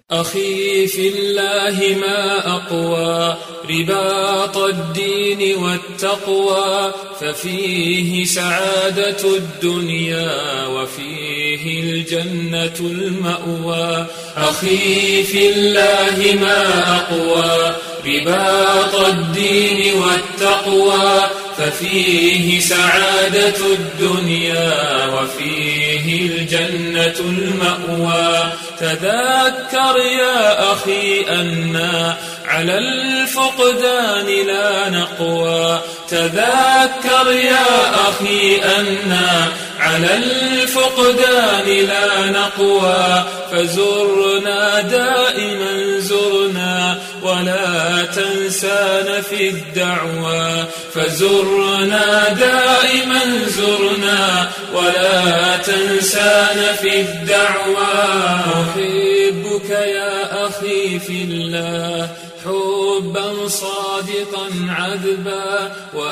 أخي في الله ما أقوى رباط الدين والتقوى، ففيه سعادة الدنيا وفيه الجنة المأوى. أخي في الله ما أقوى رباط الدين والتقوى، ففيه سعادة الدنيا وفيه الجنة المأوى. تذكر يا أخي أنا على الفقدان لا نقوى، تذكر يا أخي أنا على الفقدان لا نقوى. فزرنا دائما زرنا ولا تنسانا في الدعوى، فزرنا دائما زرنا ولا تنسانا في الدعوى. أحبك يا أخي في الله حبا صادقا عذبا،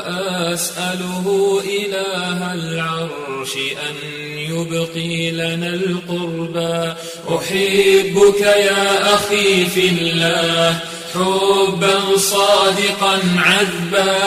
وأسأله إله العرش أن يبقي لنا القربى. أحبك يا أخي في الله حبا صادقا عذبا،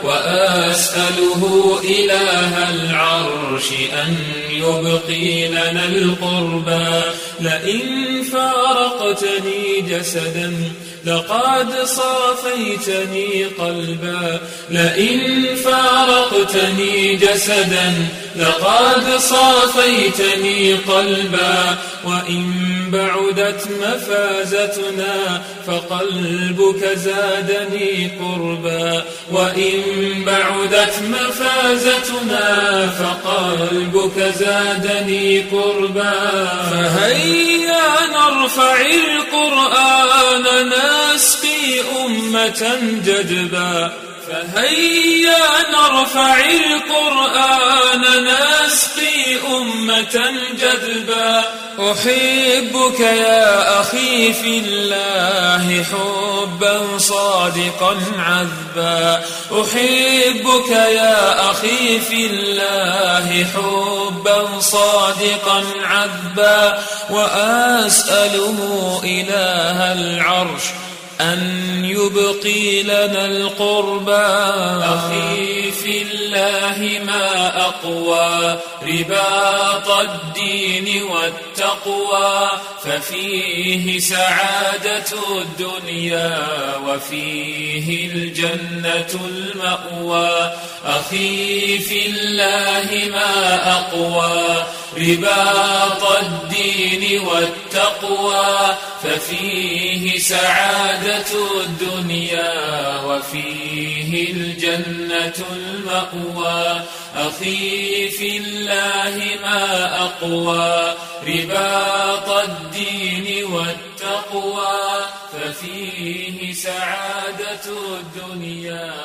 وأسأله إله العرش أن يبقي لنا القربى. لئن فارقتني جسدا لقد صافيتني قلبا، لئن فارقتني جسدا لقد صافيتني قلبا. وإن بعدت مفازتنا فقلبك زادني قربا، وإن بعدت مفازتنا فقلبك زادني قربا. فهيا نرفع القرآن نسقي أمة جدبا، فهيا نرفع القرآن نسقي أمة جدبا. أحبك يا أخي في الله حبا صادقا عذبا، أحبك يا أخي في الله حبا صادقا عذبا. وأسأله إله العرش أن يبقي لنا القربى. أخي في الله ما أقوى رباط الدين والتقوى، ففيه سعادة الدنيا وفيه الجنة المأوى. أخي في الله ما أقوى رباط الدين والتقوى، ففيه سعادة الدنيا وفيه الجنة المأوى. أخي في الله ما أقوى رباط الدين والتقوى، ففيه سعادة الدنيا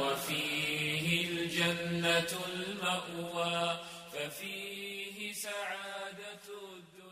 وفيه الجنة المأوى. ففيه سعادة الدنيا